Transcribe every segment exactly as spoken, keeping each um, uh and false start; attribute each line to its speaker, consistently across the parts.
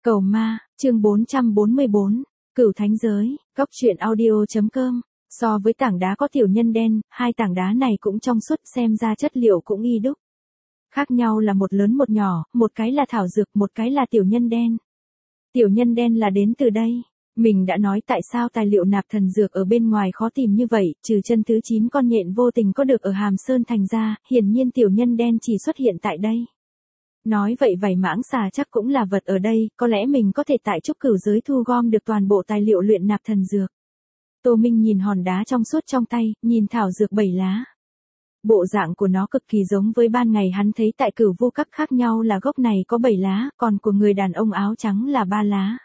Speaker 1: Cầu ma, chương bốn trăm bốn mươi bốn, Cửu Thánh Giới, Cóc Truyện Audio.com. So với tảng đá có tiểu nhân đen, hai tảng đá này cũng trong suốt, xem ra chất liệu cũng y đúc. Khác nhau là một lớn một nhỏ, một cái là thảo dược, một cái là tiểu nhân đen. Tiểu nhân đen là đến từ đây. Mình đã nói tại sao tài liệu nạp thần dược ở bên ngoài khó tìm như vậy, trừ chân thứ chín con nhện vô tình có được ở Hàm Sơn thành ra, hiển nhiên tiểu nhân đen chỉ xuất hiện tại đây. Nói vậy vảy mãng xà chắc cũng là vật ở đây, có lẽ mình có thể tại Trúc Cửu Giới thu gom được toàn bộ tài liệu luyện nạp thần dược. Tô Minh nhìn hòn đá trong suốt trong tay, nhìn thảo dược bảy lá. Bộ dạng của nó cực kỳ giống với ban ngày hắn thấy tại Cửu Vô Các, khác nhau là gốc này có bảy lá, còn của người đàn ông áo trắng là ba lá.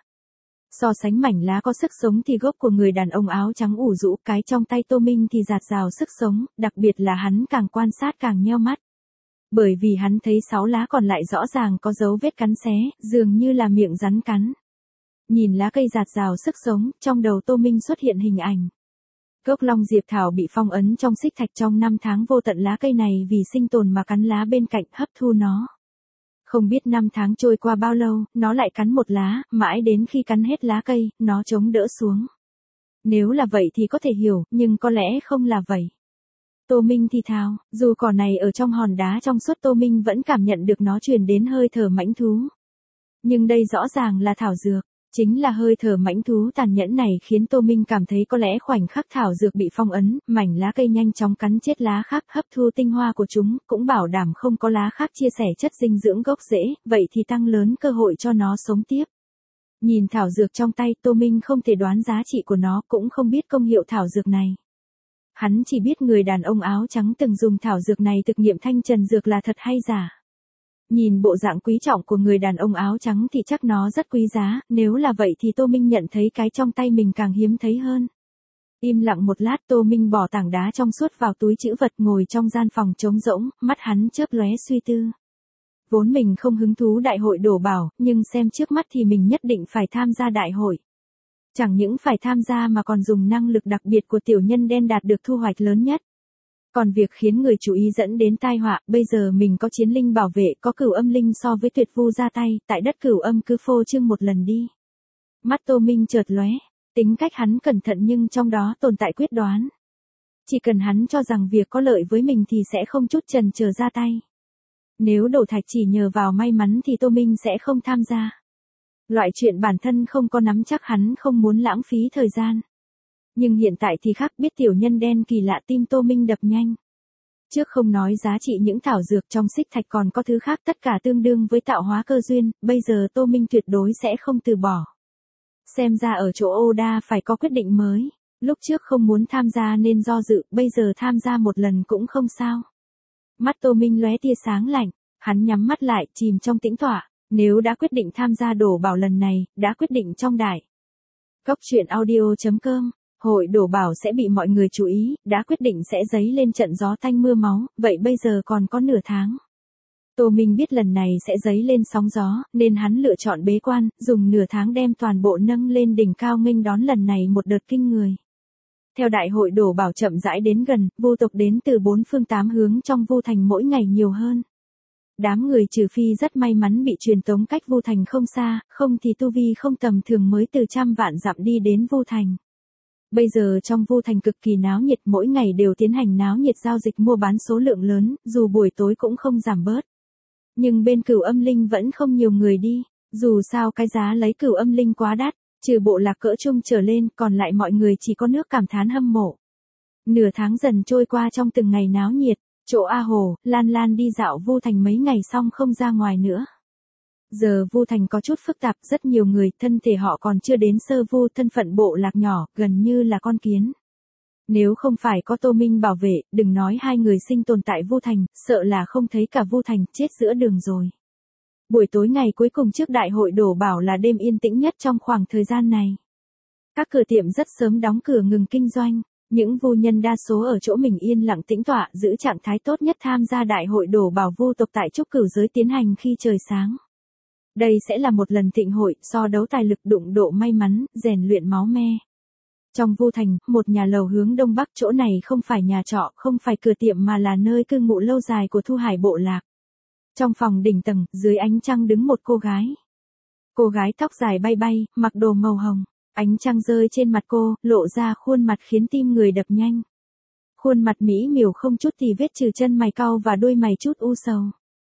Speaker 1: So sánh mảnh lá có sức sống thì gốc của người đàn ông áo trắng ủ rũ, cái trong tay Tô Minh thì dạt dào sức sống, đặc biệt là hắn càng quan sát càng nheo mắt. Bởi vì hắn thấy sáu lá còn lại rõ ràng có dấu vết cắn xé, dường như là miệng rắn cắn. Nhìn lá cây dạt dào sức sống, trong đầu Tô Minh xuất hiện hình ảnh. Gốc Long Diệp Thảo bị phong ấn trong xích thạch trong năm tháng vô tận, lá cây này vì sinh tồn mà cắn lá bên cạnh, hấp thu nó. Không biết năm tháng trôi qua bao lâu, nó lại cắn một lá, mãi đến khi cắn hết lá cây, nó chống đỡ xuống. Nếu là vậy thì có thể hiểu, nhưng có lẽ không là vậy. Tô Minh thì thào, dù cỏ này ở trong hòn đá trong suốt, Tô Minh vẫn cảm nhận được nó truyền đến hơi thở mãnh thú. Nhưng đây rõ ràng là thảo dược, chính là hơi thở mãnh thú tàn nhẫn này khiến Tô Minh cảm thấy có lẽ khoảnh khắc thảo dược bị phong ấn, mảnh lá cây nhanh chóng cắn chết lá khác, hấp thu tinh hoa của chúng, cũng bảo đảm không có lá khác chia sẻ chất dinh dưỡng gốc rễ, vậy thì tăng lớn cơ hội cho nó sống tiếp. Nhìn thảo dược trong tay, Tô Minh không thể đoán giá trị của nó, cũng không biết công hiệu thảo dược này. Hắn chỉ biết người đàn ông áo trắng từng dùng thảo dược này thực nghiệm thanh trần dược là thật hay giả. Nhìn bộ dạng quý trọng của người đàn ông áo trắng thì chắc nó rất quý giá, nếu là vậy thì Tô Minh nhận thấy cái trong tay mình càng hiếm thấy hơn. Im lặng một lát, Tô Minh bỏ tảng đá trong suốt vào túi trữ vật, ngồi trong gian phòng trống rỗng, mắt hắn chớp lóe suy tư. Vốn mình không hứng thú đại hội đổ bảo, nhưng xem trước mắt thì mình nhất định phải tham gia đại hội. Chẳng những phải tham gia mà còn dùng năng lực đặc biệt của tiểu nhân đen đạt được thu hoạch lớn nhất. Còn việc khiến người chú ý dẫn đến tai họa, bây giờ mình có chiến linh bảo vệ, có cửu âm linh so với tuyệt vu ra tay, tại đất cửu âm cứ phô trương một lần đi. Mắt Tô Minh chợt lóe, tính cách hắn cẩn thận nhưng trong đó tồn tại quyết đoán. Chỉ cần hắn cho rằng việc có lợi với mình thì sẽ không chút chần chờ ra tay. Nếu đổ thạch chỉ nhờ vào may mắn thì Tô Minh sẽ không tham gia. Loại chuyện bản thân không có nắm chắc hắn không muốn lãng phí thời gian. Nhưng hiện tại thì khác, biết tiểu nhân đen kỳ lạ, tim Tô Minh đập nhanh. Trước không nói giá trị những thảo dược trong xích thạch, còn có thứ khác tất cả tương đương với tạo hóa cơ duyên, bây giờ Tô Minh tuyệt đối sẽ không từ bỏ. Xem ra ở chỗ Oda phải có quyết định mới, lúc trước không muốn tham gia nên do dự, bây giờ tham gia một lần cũng không sao. Mắt Tô Minh lóe tia sáng lạnh, hắn nhắm mắt lại, chìm trong tĩnh tọa. Nếu đã quyết định tham gia đổ bảo lần này, đã quyết định trong đại. Cóc Truyện Audio.com, hội đổ bảo sẽ bị mọi người chú ý, đã quyết định sẽ dấy lên trận gió tanh mưa máu, vậy bây giờ còn có nửa tháng. Tô Minh biết lần này sẽ dấy lên sóng gió, nên hắn lựa chọn bế quan, dùng nửa tháng đem toàn bộ nâng lên đỉnh cao nghênh đón lần này một đợt kinh người. Theo đại hội đổ bảo chậm rãi đến gần, vu tộc đến từ bốn phương tám hướng trong Vu Thành mỗi ngày nhiều hơn. Đám người trừ phi rất may mắn bị truyền tống cách Vu Thành không xa, không thì tu vi không tầm thường mới từ trăm vạn dặm đi đến Vu Thành. Bây giờ trong Vu Thành cực kỳ náo nhiệt, mỗi ngày đều tiến hành náo nhiệt giao dịch mua bán số lượng lớn, dù buổi tối cũng không giảm bớt. Nhưng bên cửu âm linh vẫn không nhiều người đi, dù sao cái giá lấy cửu âm linh quá đắt, trừ bộ lạc cỡ trung trở lên, còn lại mọi người chỉ có nước cảm thán hâm mộ. Nửa tháng dần trôi qua trong từng ngày náo nhiệt. Chỗ A Hồ, Lan Lan đi dạo Vu Thành mấy ngày xong không ra ngoài nữa. Giờ Vu Thành có chút phức tạp, rất nhiều người, thân thể họ còn chưa đến sơ vu, thân phận bộ lạc nhỏ, gần như là con kiến. Nếu không phải có Tô Minh bảo vệ, đừng nói hai người sinh tồn tại Vu Thành, sợ là không thấy cả Vu Thành, chết giữa đường rồi. Buổi tối ngày cuối cùng trước đại hội đổ bảo là đêm yên tĩnh nhất trong khoảng thời gian này. Các cửa tiệm rất sớm đóng cửa ngừng kinh doanh. Những vu nhân đa số ở chỗ mình yên lặng tĩnh tọa, giữ trạng thái tốt nhất tham gia đại hội đổ bảo vu tộc tại Trúc Cửu Giới tiến hành khi trời sáng. Đây sẽ là một lần thịnh hội, so đấu tài lực, đụng độ may mắn, rèn luyện máu me. Trong Vu Thành, một nhà lầu hướng đông bắc, chỗ này không phải nhà trọ, không phải cửa tiệm mà là nơi cư ngụ lâu dài của Thu Hải bộ lạc. Trong phòng đỉnh tầng, dưới ánh trăng đứng một cô gái. Cô gái tóc dài bay bay, mặc đồ màu hồng. Ánh trăng rơi trên mặt cô, lộ ra khuôn mặt khiến tim người đập nhanh. Khuôn mặt mỹ miều không chút tì vết trừ chân mày cau và đôi mày chút u sầu.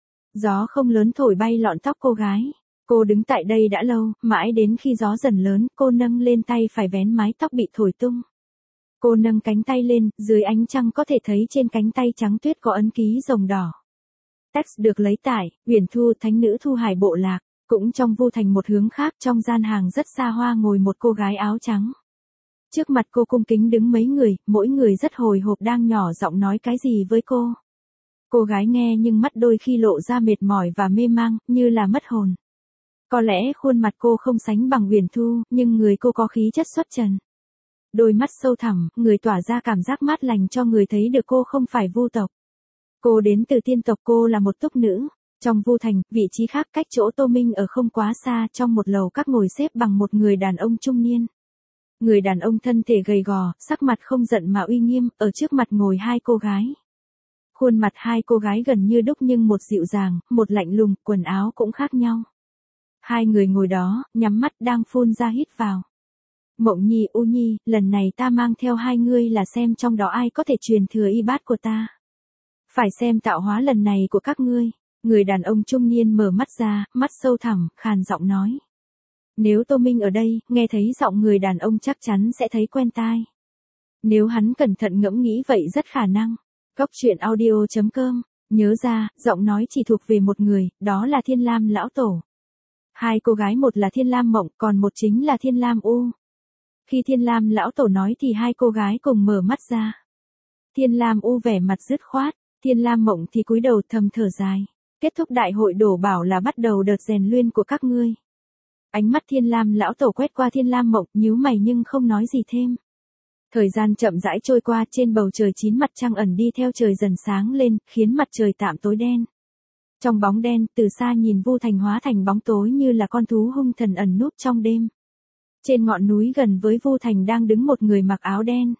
Speaker 1: Gió không lớn thổi bay lọn tóc cô gái. Cô đứng tại đây đã lâu, mãi đến khi gió dần lớn, cô nâng lên tay phải vén mái tóc bị thổi tung. Cô nâng cánh tay lên, dưới ánh trăng có thể thấy trên cánh tay trắng tuyết có ấn ký rồng đỏ. Text được lấy tải, Uyển Thu Thánh nữ Thu Hải bộ lạc. Cũng trong Vu Thành một hướng khác, trong gian hàng rất xa hoa ngồi một cô gái áo trắng. Trước mặt cô cung kính đứng mấy người, mỗi người rất hồi hộp đang nhỏ giọng nói cái gì với cô. Cô gái nghe nhưng mắt đôi khi lộ ra mệt mỏi và mê mang, như là mất hồn. Có lẽ khuôn mặt cô không sánh bằng Uyển Thu, nhưng người cô có khí chất xuất trần. Đôi mắt sâu thẳm, người tỏa ra cảm giác mát lành cho người thấy được cô không phải Vu tộc. Cô đến từ tiên tộc, cô là một túc nữ. Trong Vu Thành, vị trí khác cách chỗ Tô Minh ở không quá xa, trong một lầu các ngồi xếp bằng một người đàn ông trung niên. Người đàn ông thân thể gầy gò, sắc mặt không giận mà uy nghiêm, ở trước mặt ngồi hai cô gái. Khuôn mặt hai cô gái gần như đúc nhưng một dịu dàng, một lạnh lùng, quần áo cũng khác nhau. Hai người ngồi đó, nhắm mắt đang phun ra hít vào. Mộng Nhi, U Nhi, lần này ta mang theo hai ngươi là xem trong đó ai có thể truyền thừa y bát của ta. Phải xem tạo hóa lần này của các ngươi. Người đàn ông trung niên mở mắt ra, mắt sâu thẳm, khàn giọng nói. Nếu Tô Minh ở đây, nghe thấy giọng người đàn ông chắc chắn sẽ thấy quen tai. Nếu hắn cẩn thận ngẫm nghĩ vậy rất khả năng. Góc truyện audio chấm com, nhớ ra, giọng nói chỉ thuộc về một người, đó là Thiên Lam lão tổ. Hai cô gái, một là Thiên Lam Mộng, còn một chính là Thiên Lam U. Khi Thiên Lam lão tổ nói thì hai cô gái cùng mở mắt ra. Thiên Lam U vẻ mặt dứt khoát, Thiên Lam Mộng thì cúi đầu thầm thở dài. Kết thúc đại hội đổ bảo là bắt đầu đợt rèn luyện của các ngươi. Ánh mắt Thiên Lam lão tổ quét qua Thiên Lam Mộng, nhíu mày nhưng không nói gì thêm. Thời gian chậm rãi trôi qua, trên bầu trời chín mặt trăng ẩn đi theo trời dần sáng lên, khiến mặt trời tạm tối đen. Trong bóng đen, từ xa nhìn Vu Thành hóa thành bóng tối như là con thú hung thần ẩn núp trong đêm. Trên ngọn núi gần với Vu Thành đang đứng một người mặc áo đen.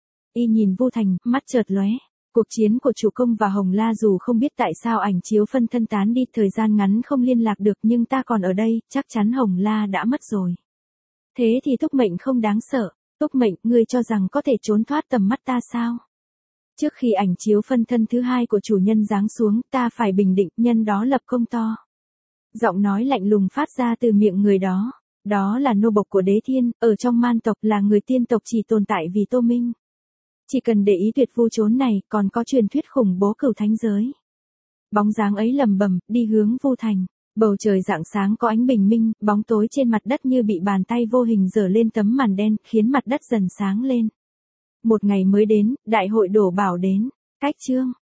Speaker 1: Y nhìn Vu Thành, mắt chợt lóe. Cuộc chiến của chủ công và Hồng La dù không biết tại sao ảnh chiếu phân thân tán đi, thời gian ngắn không liên lạc được, nhưng ta còn ở đây, chắc chắn Hồng La đã mất rồi. Thế thì Túc Mệnh không đáng sợ. Túc Mệnh, ngươi cho rằng có thể trốn thoát tầm mắt ta sao? Trước khi ảnh chiếu phân thân thứ hai của chủ nhân giáng xuống, ta phải bình định, nhân đó lập công to. Giọng nói lạnh lùng phát ra từ miệng người đó. Đó là nô bộc của Đế Thiên, ở trong man tộc, là người tiên tộc chỉ tồn tại vì Tô Minh. Chỉ cần để ý tuyệt vu chốn này, còn có truyền thuyết khủng bố cửu thánh giới. Bóng dáng ấy lầm bầm, đi hướng Vu Thành. Bầu trời rạng sáng có ánh bình minh, bóng tối trên mặt đất như bị bàn tay vô hình giở lên tấm màn đen, khiến mặt đất dần sáng lên. Một ngày mới đến, đại hội đổ bảo đến. Cách chương.